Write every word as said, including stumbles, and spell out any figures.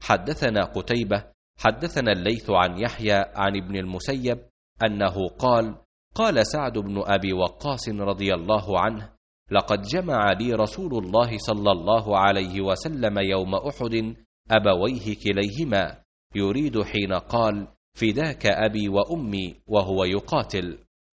حدثنا قتيبة حدثنا الليث عن يحيى عن ابن المسيب أنه قال قال سعد بن أبي وقاص رضي الله عنه لقد جمع لي رسول الله صلى الله عليه وسلم يوم أحد أبويه كليهما يريد حين قال فداك أبي وأمي وهو يقاتل.